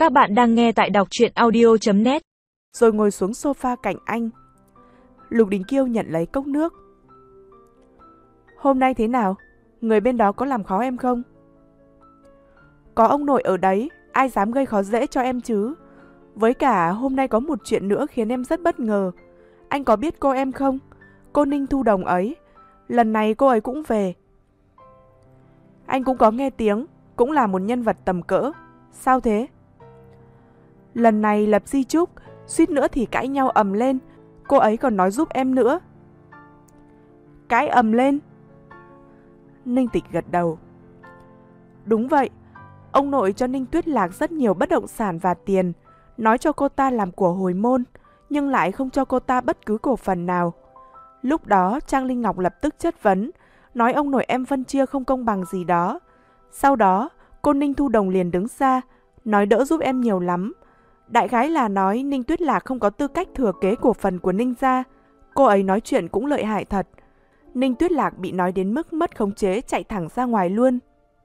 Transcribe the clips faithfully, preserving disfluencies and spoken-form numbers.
Các bạn đang nghe tại đọc truyện audio chấm net. Rồi ngồi xuống sofa cạnh anh. Lục Đình Kiêu nhận lấy cốc nước. Hôm nay thế nào? Người bên đó có làm khó em không? Có ông nội ở đấy, ai dám gây khó dễ cho em chứ? Với cả hôm nay có một chuyện nữa khiến em rất bất ngờ. Anh có biết cô em không? Cô Ninh Thu Đồng ấy. Lần này cô ấy cũng về. Anh cũng có nghe tiếng, cũng là một nhân vật tầm cỡ. Sao thế? Lần này lập di chúc, suýt nữa thì cãi nhau ầm lên. Cô ấy còn nói giúp em nữa. Cãi ầm lên? Ninh Tịch gật đầu. Đúng vậy, ông nội cho Ninh Tuyết Lạc rất nhiều bất động sản và tiền, nói cho cô ta làm của hồi môn, nhưng lại không cho cô ta bất cứ cổ phần nào. Lúc đó Trang Linh Ngọc lập tức chất vấn, nói ông nội em phân chia không công bằng gì đó. Sau đó, cô Ninh Thu Đồng liền đứng ra, nói đỡ giúp em nhiều lắm. Đại khái là nói Ninh Tuyết Lạc không có tư cách thừa kế cổ phần của Ninh gia. Cô ấy nói chuyện cũng lợi hại thật. Ninh Tuyết Lạc bị nói đến mức mất khống chế, chạy thẳng ra ngoài luôn.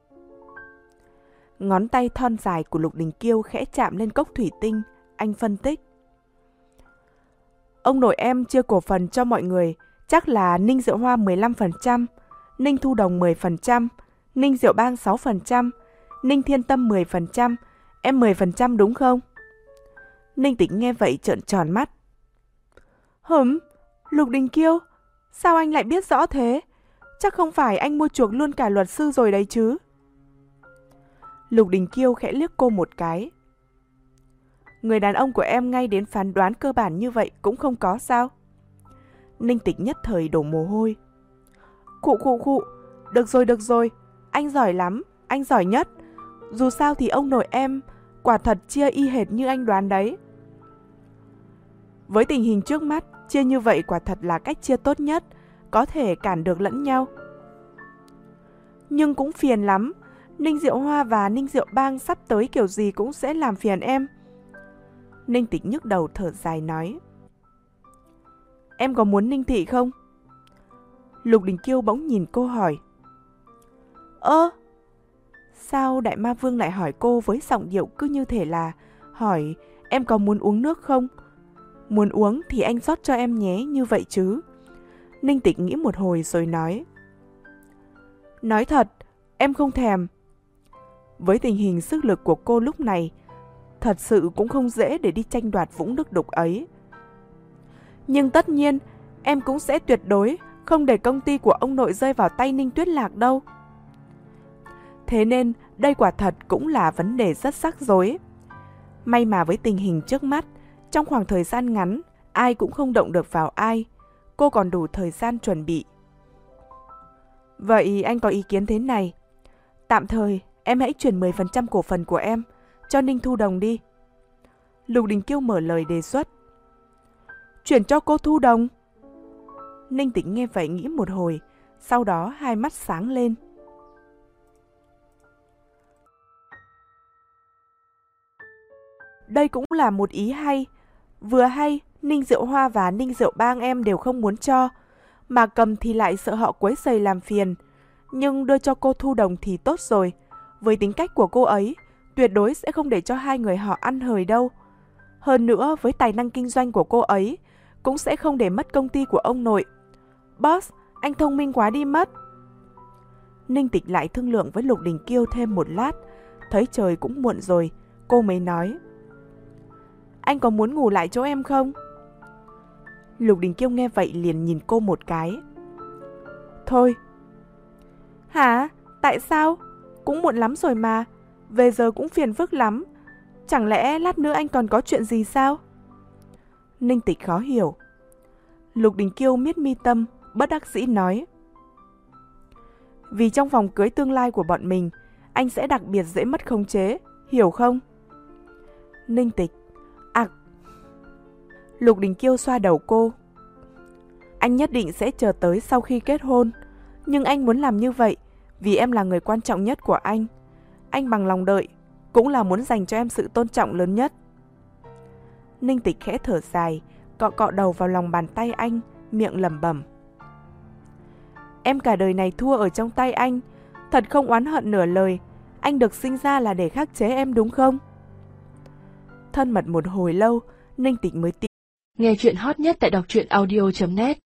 Ngón tay thon dài của Lục Đình Kiêu khẽ chạm lên cốc thủy tinh. Anh phân tích. Ông nội em chia cổ phần cho mọi người, chắc là Ninh Diệu Hoa mười lăm phần trăm, Ninh Thu Đồng mười phần trăm, Ninh Diệu Bang sáu phần trăm, Ninh Thiên Tâm mười phần trăm, em mười phần trăm đúng không? Ninh Tịch nghe vậy trợn tròn mắt. Hửm, Lục Đình Kiêu, sao anh lại biết rõ thế? Chắc không phải anh mua chuộc luôn cả luật sư rồi đấy chứ? Lục Đình Kiêu khẽ liếc cô một cái. Người đàn ông của em ngay đến phán đoán cơ bản như vậy cũng không có sao? Ninh Tịch nhất thời đổ mồ hôi. Khụ khụ khụ, được rồi được rồi, anh giỏi lắm, anh giỏi nhất. Dù sao thì ông nội em quả thật chia y hệt như anh đoán đấy. Với tình hình trước mắt, chia như vậy quả thật là cách chia tốt nhất, có thể cản được lẫn nhau. Nhưng cũng phiền lắm, Ninh Diệu Hoa và Ninh Diệu Bang sắp tới kiểu gì cũng sẽ làm phiền em. Ninh Tịch nhức đầu thở dài nói. Em có muốn Ninh Thị không? Lục Đình Kiêu bỗng nhìn cô hỏi. Ơ, sao Đại Ma Vương lại hỏi cô với giọng điệu cứ như thể là hỏi em có muốn uống nước không? Muốn uống thì anh rót cho em nhé, như vậy chứ. Ninh Tịch nghĩ một hồi rồi nói. Nói thật, em không thèm. Với tình hình sức lực của cô lúc này, thật sự cũng không dễ để đi tranh đoạt vũng nước đục ấy. Nhưng tất nhiên, em cũng sẽ tuyệt đối không để công ty của ông nội rơi vào tay Ninh Tuyết Lạc đâu. Thế nên, đây quả thật cũng là vấn đề rất rắc rối. May mà với tình hình trước mắt, trong khoảng thời gian ngắn, ai cũng không động được vào ai. Cô còn đủ thời gian chuẩn bị. Vậy anh có ý kiến thế này. Tạm thời, em hãy chuyển mười phần trăm cổ phần của em cho Ninh Thu Đồng đi. Lục Đình Kiêu mở lời đề xuất. Chuyển cho cô Thu Đồng? Ninh Tĩnh nghe vậy nghĩ một hồi, sau đó hai mắt sáng lên. Đây cũng là một ý hay. Vừa hay, Ninh Diệu Hoa và Ninh Diệu Bang em đều không muốn cho, mà Cầm thì lại sợ họ quấy rầy làm phiền. Nhưng đưa cho cô Thu Đồng thì tốt rồi. Với tính cách của cô ấy, tuyệt đối sẽ không để cho hai người họ ăn hời đâu. Hơn nữa, với tài năng kinh doanh của cô ấy, cũng sẽ không để mất công ty của ông nội. Boss, anh thông minh quá đi mất. Ninh Tịch lại thương lượng với Lục Đình Kiêu thêm một lát. Thấy trời cũng muộn rồi, cô mới nói. Anh có muốn ngủ lại chỗ em không? Lục Đình Kiêu nghe vậy liền nhìn cô một cái. Thôi. Hả? Tại sao? Cũng muộn lắm rồi mà. Về giờ cũng phiền phức lắm. Chẳng lẽ lát nữa anh còn có chuyện gì sao? Ninh Tịch khó hiểu. Lục Đình Kiêu miết mi tâm, bất đắc dĩ nói. Vì trong vòng cưới tương lai của bọn mình, anh sẽ đặc biệt dễ mất khống chế, hiểu không? Ninh Tịch. À. Lục Đình Kiêu xoa đầu cô. Anh nhất định sẽ chờ tới sau khi kết hôn. Nhưng anh muốn làm như vậy vì em là người quan trọng nhất của anh. Anh bằng lòng đợi, cũng là muốn dành cho em sự tôn trọng lớn nhất. Ninh Tịch khẽ thở dài, cọ cọ đầu vào lòng bàn tay anh, miệng lẩm bẩm. Em cả đời này thua ở trong tay anh, thật không oán hận nửa lời. Anh được sinh ra là để khắc chế em đúng không? thân mật một hồi lâu, Ninh Tịch mới tin. Nghe chuyện hot nhất tại đọc truyện audio chấm net